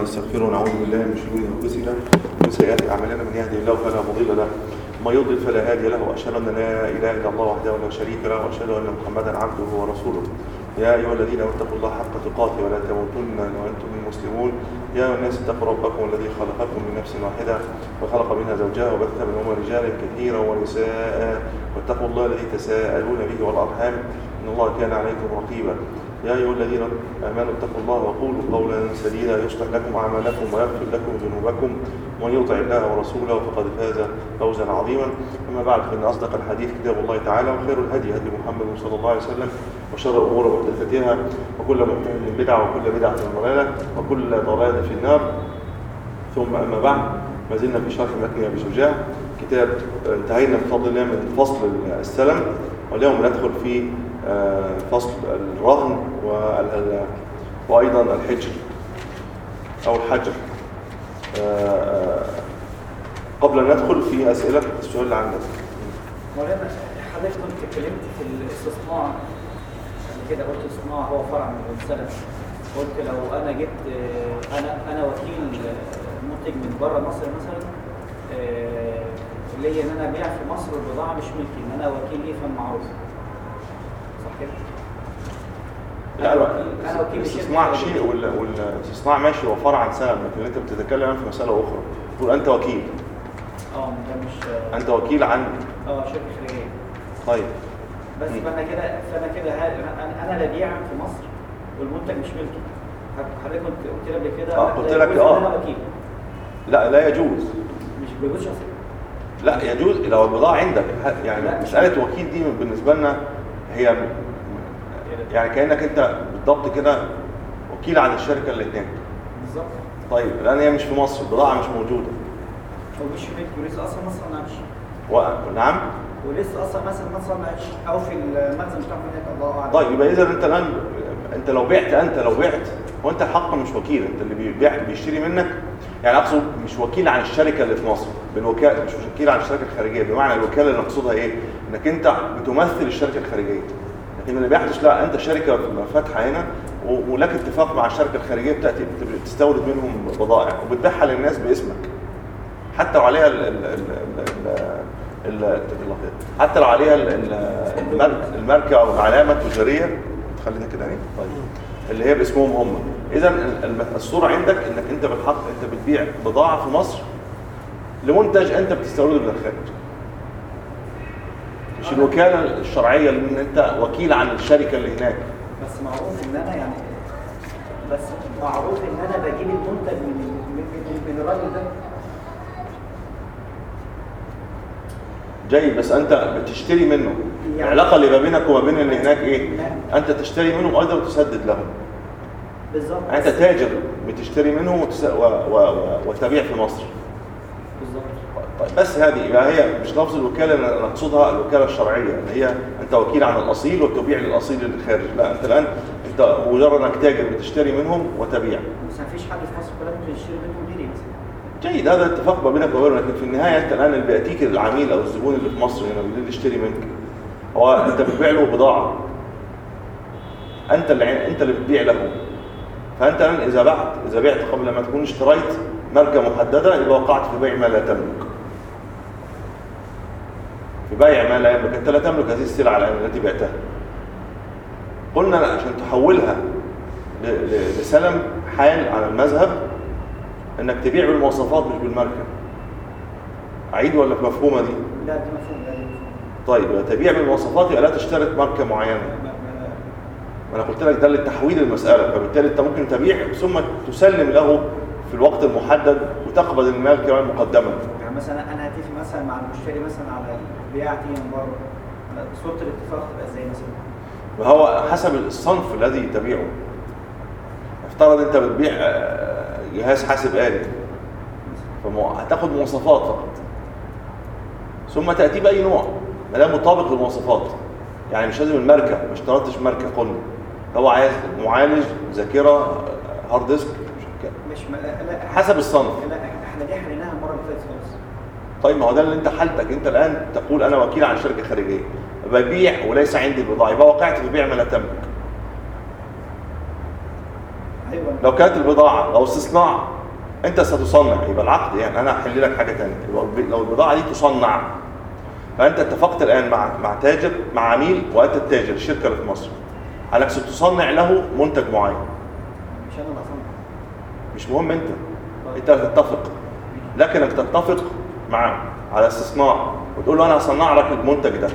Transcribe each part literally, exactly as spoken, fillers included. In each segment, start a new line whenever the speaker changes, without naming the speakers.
ونستغفره ونعوذ بالله من شرور انفسنا ومن سيئات اعمالنا، من يهده الله فلا مضل له ومن يضلل فلا هادي له، واشهد ان لا اله الا الله وحده لا شريك له، واشهد ان محمدا عبده ورسوله. يا ايها الذين امنوا اتقوا الله حق تقاته ولا تموتن وانتم مسلمون. يا ايها الناس اتقوا ربكم الذي خلقكم من نفس واحده وخلق منها زوجها وبث منهما رجالا كثيرا ونساء، واتقوا الله الذي تساءلون به والارحام ان الله كان عليكم رقيبا. يا أيها الذين آمنوا اتقوا الله وقولوا قولا سديدا يصلح لكم أعمالكم ويغفر لكم ذنوبكم، ومن يطع الله ورسوله فقد فاز فوزا عظيما. أما بعد، فإن أصدق الحديث كتاب الله تعالى، وخير الهدي هدي محمد صلى الله عليه وسلم، وشر الأمور محدثاتها، وكل محدثة بدعة وكل بدعة ضلالة وكل ضلالة في النار. ثم أما بعد، ما زلنا في شرح متن أبي شجاع، كتاب انتهينا بفضل الله من فصل السلم، واليوم ندخل في فصل الرهن وأيضا الحجر أو الحجر. قبل أن ندخل في أسئلة السؤال اللي عندك.
مولانا حضرتك كنت اتكلمت في الاستثناء قبل كده، قلت الاستثناء هو فرع من السلم. قلت لو أنا جبت أنا أنا وكيل منتج من بره مصر مثلا، ليا إن أنا أبيع في مصر البضاعة مش ملكي، إن أنا وكيل ليه فهم معروف، صح كده؟
لا لا، الاستثناء شيء والاستثناء ماشي، هو فرع عن سلم، لكن انت بتتكلم في مساله اخرى. تقول انت وكيل.
اه ده مش
انت وكيل عن
اه شركه خارجيه.
طيب
بس فانا كده فانا كده انا انا لا ببيع في مصر والمنتج مش ملكي. حضرتك كنت قلت لي قبل كده
اه قلت لك اه
انا وكيل.
لا لا يجوز.
مش بيجوز شخصيا.
لا يجوز لو البضاعه عندك، يعني مساله وكيل دي بالنسبه لنا هي يعني كأنك انت بالضبط كده وكيل عن الشركة اللي هناك.
بالظبط.
طيب الآن هي مش في مصر، البضاعة مش موجودة.
ومش ملك ولسه أصلا ما صنعتش.
و... نعم؟
ولسه أصلا مثلا ما صنعتش أو في المخزن بتاعهم هناك، الله أعلم.
طيب يبقى إذا أنت الآن أنت لو بعت أنت لو بعت هو أنت الحق مش وكيل، أنت اللي بيبيع بيشتري منك، يعني أقصد مش وكيل عن الشركة اللي في مصر، بالوكالة مش وكيل عن الشركة الخارجية، بمعنى الوكالة اللي نقصدها إيه؟ إنك أنت بتمثل الشركة الخارجية. لكن اللي بيحدث لا، انت شركه فاتحه هنا ولك اتفاق مع الشركه الخارجيه، بتاتي بتستورد منهم بضائع وبتبيعها للناس باسمك، حتى لو عليها ال ال ال ال حتى لو عليها الماركه او العلامه التجاريه، خلينا كده اهي، طيب اللي هي باسمهم هم. اذا الصوره عندك انك انت بالحق انت بتبيع بضاعه في مصر لمنتج انت بتستورده من الخارج، مش الوكالة الشرعية لأن أنت وكيل عن الشركة اللي هناك.
بس معروف إن أنا يعني بس معروف إن أنا بجيب المنتج من من, من الراجل ده.
جيد، بس أنت بتشتري منه، يعني العلاقة اللي ما بينك وما بين اللي هناك إيه؟ أنت تشتري منهم أيضا وتسدد لهم.
بالظبط.
أنت تاجر بتشتري منهم وتس... و... و... و... وتبيع في مصر.
بالظبط.
طيب بس هذه يبقى هي مش لفظ الوكالة اللي نقصدها الوكالة الشرعية اللي هي أنت وكيل عن الأصيل وتبيع للأصيل اللي خارج، لا أنت الآن أنت مجرد أنك تاجر بتشتري منهم وتبيع.
بس ما فيش حد في مصر كلها ممكن يشتري منهم ديريت.
جيد، هذا اتفاق ما بينك وبينه، لكن في النهاية أنت الآن اللي بيأتيك العميل أو الزبون اللي في مصر هنا اللي يشتري منك هو أنت بتبيع له بضاعة، أنت اللي أنت اللي بتبيع له، فأنت الآن إذا بعت إذا بعت قبل ما تكون اشتريت ماركة محددة يبقى وقعت في بيع ما لا تملك. في بيع ما لا يملك، انت لا تملك هذه السلعه التي بعتها. قلنا عشان تحولها لسلم حال على المذهب انك تبيع بالمواصفات مش بالماركه. اعيد ولا مفهومه دي؟
لا دي مفهومه.
طيب تبيع بالمواصفات يبقى لا تشترط ماركه معينه. ما انا قلت لك ده لتحويل المساله، فبالتالي انت ممكن تبيع ثم تسلم له في الوقت المحدد وتقبض المال كمان مقدما.
يعني مثلا انا هتفق مثلا مع المشتري مثلا على بيعتي من بره، صوره الاتفاق تبقى ازاي مثلا؟
وهو حسب الصنف الذي تبيعه. افترض انت بتبيع جهاز حاسب آلي، فهتاخد مواصفات فقط ثم تاتي باي نوع ما دام مطابق للمواصفات، يعني مش لازم الماركه، ما اشترطتش ماركه. قلنا هو عايز معالج، ذاكره، هارد ديسك،
مش لا لا
حسب الصنف.
لا احنا دي حليناها المره اللي فاتت خالص.
طيب ما هو ده اللي انت حالتك، انت الان تقول انا وكيل عن شركه خارجيه ببيع وليس عندي البضاعه، يبقى وقعت في بيع ما لا تملك.
ايوه.
لو كانت البضاعه او استصناع انت ستصنع، يبقى العقد يعني انا هحل لك حاجه ثانيه. لو البضاعه دي تصنع، فانت اتفقت الان مع مع تاجر، مع عميل، وانت التاجر الشركه اللي في مصر، انك ستصنع له منتج معين.
مش انا اللي هصنع.
مش مهم انت، انت هتتفق، لكنك تتفق معاه على استصناع وتقول له انا هصنع لك المنتج ده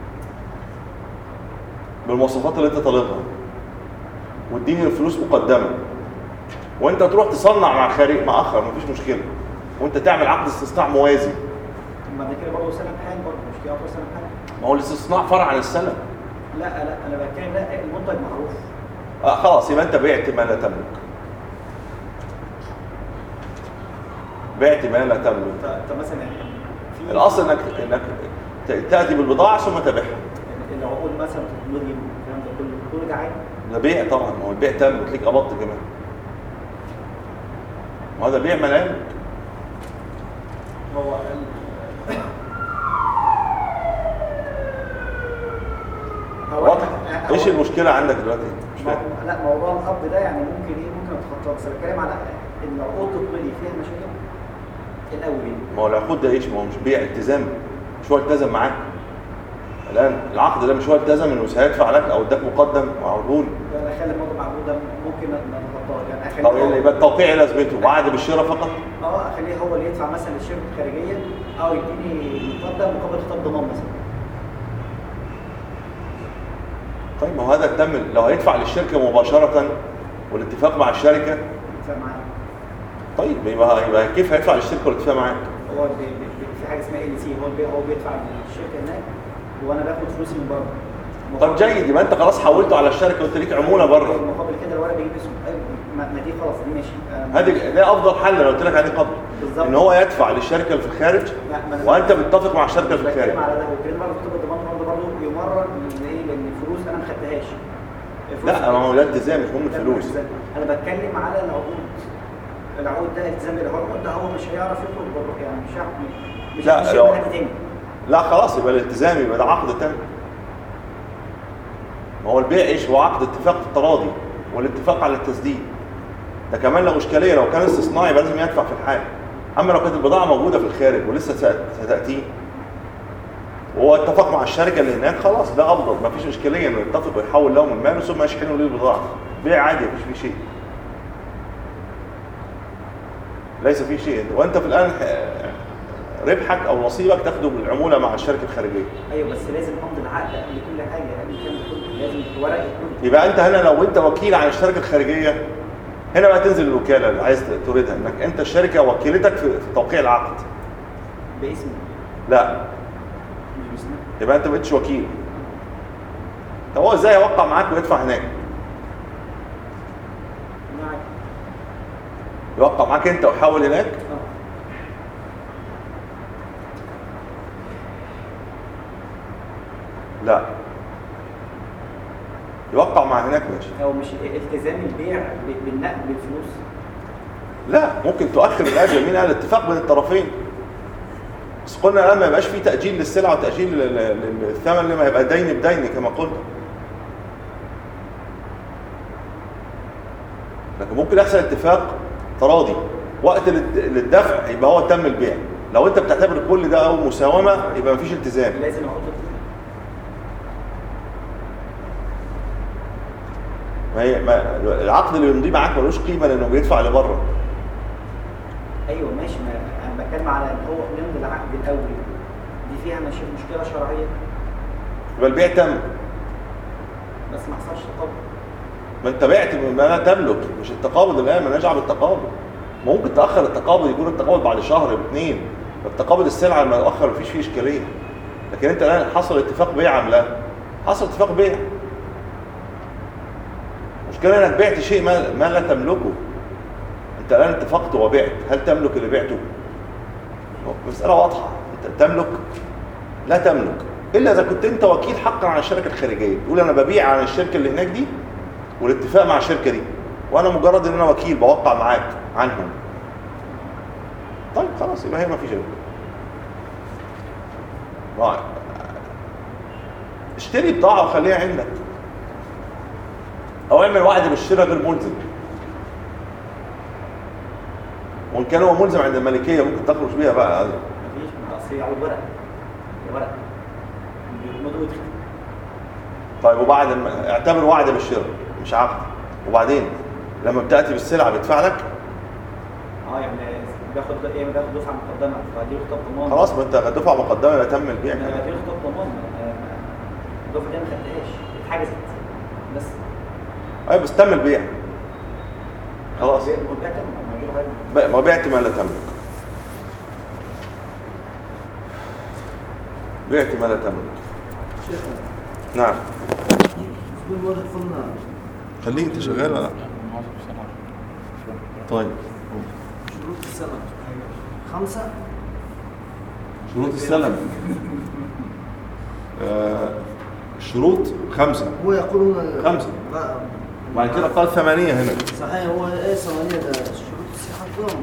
بالمواصفات اللي انت طالبها واديني الفلوس مقدمه، وانت تروح تصنع مع خارج مع اخر، مفيش مشكله، وانت تعمل عقد استصناع موازي.
طب ما ده كده برضه سلم حال، برضه مش كده برضه سلم حال.
ما هو الاستصناع فرع عن السلم.
لا لا انا بتكلم، لا المنتج معروف.
آه خلاص، يبقى انت بعت ما لا تملك. بعت ما لا تملك.
طب مثلا يعني في
الاصل انك انك تاتي بالبضاعه ثم تبيعها.
العقود مثلا تطلبي الكلام ده كله كله ده عادي.
ده بيع طبعا، ما هو البيع تم وتلاقيك قبضت كمان. ما هذا بيع ما لا يملك.
هو
واضح؟ ايش المشكله عندك دلوقتي؟ مش فاهم.
لا موضوع القبض ده يعني ممكن ايه ممكن اتخطاه، بس بتكلم على ان العقود تطلبي فيها مشاكل الاول.
ما هو العقود ده ايش؟ ما هو مش بيع، التزام. مش هو التزم معاك الان العقد ده، مش هو التزم انه سيدفع لك او اداك مقدم معقول؟
يعني اخلي الموضوع معقول ده ممكن نتخطاه، يعني اخلي
طب يبقى التوقيع لازمته وعد بالشراء فقط؟
اه اخليه هو اللي يدفع مثلا للشركه الخارجيه او يديني مقدم مقابل خطاب ضمان مثلا.
طيب ما هو هذا الدم لو هيدفع للشركه مباشره والاتفاق مع الشركه.
اتفق معاك.
طيب يبقى يبقى كيف هيدفع للشركه والاتفاق معاك؟
هو بي بي في حاجه اسمها ال سي، هو بي هو بيدفع للشركه هناك وانا باخد فلوسي من بره.
طب جيد، يبقى انت خلاص حولته على الشركه وانت ليك عموله بره.
مقابل كده الورق بيجيب اسمه، ما دي خلاص دي ماشي.
هذه ده افضل حل لو قلت لك عليه قبل.
بالظبط.
ان هو يدفع للشركه اللي في الخارج وانت بتتفق مع الشركه اللي في الخارج.
على ده وكده برضه خطاب الضمان برضه برضه يمرر ايه، لان الفلوس انا ما خدتهاش.
لا ما هو ده التزام، مش مهم الفلوس.
انا بتكلم على العقود. العقود ده التزام بالعقود ده، هو مش هيعرف يخرج بره، يعني مش هيعرف مش
لا
مش
لو...
حد تاني.
لا خلاص يبقى الالتزام، يبقى ده عقد تام. ما هو البيع ايش؟ هو عقد اتفاق في التراضي والاتفاق على التسديد. ده كمان له اشكاليه، لو كان استثنائي يبقى لازم يدفع في الحال. اما لو كانت البضاعه موجوده في الخارج ولسه ستاتيه وهو اتفق مع الشركه اللي هناك، خلاص ده افضل، ما فيش اشكاليه انه يتفق ويحول لهم المال ثم يشحنوا له البضاعه. بيع عادي، ما فيش فيه شيء، ليس فيه شيء. وانت في الان ربحك او نصيبك تاخده بالعموله مع الشركه الخارجيه.
ايوه بس لازم امضي العقد قبل كل حاجه، يعني كان كله لازم الورق يكون.
يبقى انت هنا لو انت وكيل عن الشركه الخارجيه، هنا بقى تنزل الوكاله اللي عايز تريدها، انك انت الشركه وكيلتك في توقيع العقد.
باسمي؟
لا
مش باسمي.
يبقى انت ما بقتش وكيل. طب هو ازاي يوقع معاك ويدفع هناك؟
معاك.
يوقع معاك انت ويحول هناك؟
اه.
لا يوقع مع هناك ماشي.
هو مش التزام البيع بالنقل بالفلوس؟
لا ممكن تؤخر الاجل. مين قال؟ اتفاق بين الطرفين. بس قلنا الان ما يبقاش في تاجيل للسلعه وتاجيل للثمن، لما يبقى دين بدين كما قلنا. لكن ممكن يحصل اتفاق تراضي وقت للدفع يبقى هو تم البيع. لو انت بتعتبر كل ده او مساومه يبقى مفيش التزام.
لازم احط
ما هي ما العقد اللي يمضيه معاك ملوش قيمه لانه بيدفع لبره.
ايوه ماشي، ما انا بتكلم على ان هو نمضي العقد الاول، دي فيها مش مشكله شرعيه.
يبقى البيع تم
بس ما حصلش تقابل.
ما انت بعت ما لا تملك، مش التقابض الان، ما نرجع بالتقابض. ممكن تاخر التقابض، يكون التقابض بعد شهر باثنين، التقابض السلعه لما يؤخر مفيش فيه اشكاليه. لكن انت الان حصل اتفاق بيع ام لا؟ حصل اتفاق بيع. المشكله انك بعت شيء ما, ما لا تملكه. انت الان اتفقت وبعت، هل تملك اللي بعته؟ مساله واضحه. انت تملك؟ لا تملك، الا اذا كنت انت وكيل حقا عن الشركه الخارجيه، تقول انا ببيع عن الشركه اللي هناك دي والاتفاق مع الشركه دي، وانا مجرد ان انا وكيل بوقع معاك عنهم. طيب خلاص يبقى هي ما فيش غير. اشتري بضاعه وخليها عندك، او اعمل وعد بالشراء غير ملزم وان كان هو ملزم عند المالكيه ممكن تخرج بيها بقى.
مفيش، اصل هي عقود ورق، ورق بيقبضوا ويدخلوا.
طيب وبعد ما اعتبر وعد بالشراء مش عقد، وبعدين لما بتاتي بالسلعه بيدفع لك؟
اه يعني بياخد ايه، بياخد دفعه مقدمه فدي خطاب ضمان.
خلاص ما انت دفعه مقدمه يبقى تم البيع.
دي خطاب ضمان، الدفعه دي ما خدتهاش، اتحجزت بس.
ايوه بس تم البيع خلاص. ما بعت ما لا تملك، بعت ما لا تملك. نعم. خليه انت شغال ولا لا؟ طيب
شروط السلم خمسة.
شروط السلم آه شروط خمسة.
هو يقولون
خمسة بعد كده قال ثمانية هنا.
صحيح، هو ايه ثمانية ده شروط الصحة كلهم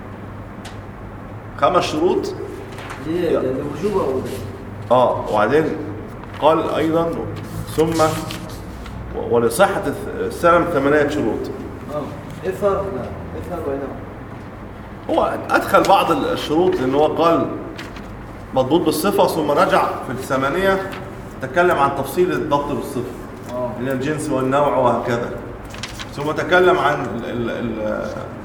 خمس شروط.
ليه؟ ده وجوبة ولا
اه وبعدين قال ايضا ثم ولصحة السلم ثمانية شروط.
اه ايه فرق؟ لا ايه فرق بينهم؟
هو ادخل بعض الشروط لان هو قال مضبوط بالصفة ثم رجع في الثمانية تكلم عن تفصيل الضبط بالصفة من الجنس والنوع وهكذا، ثم تكلم عن ال ال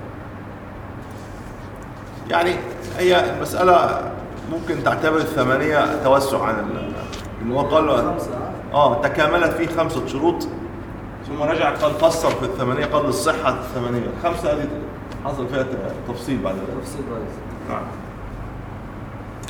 يعني هي المسألة ممكن تعتبر الثمانية توسع عن اللي هو قال اه تكاملت فيه خمسة شروط ثم رجع قال فسر في الثمانية قال للصحة الثمانية. الخمسة هذه حصل فيها تفصيل بعد ذلك.
تفصيل بعد
نعم.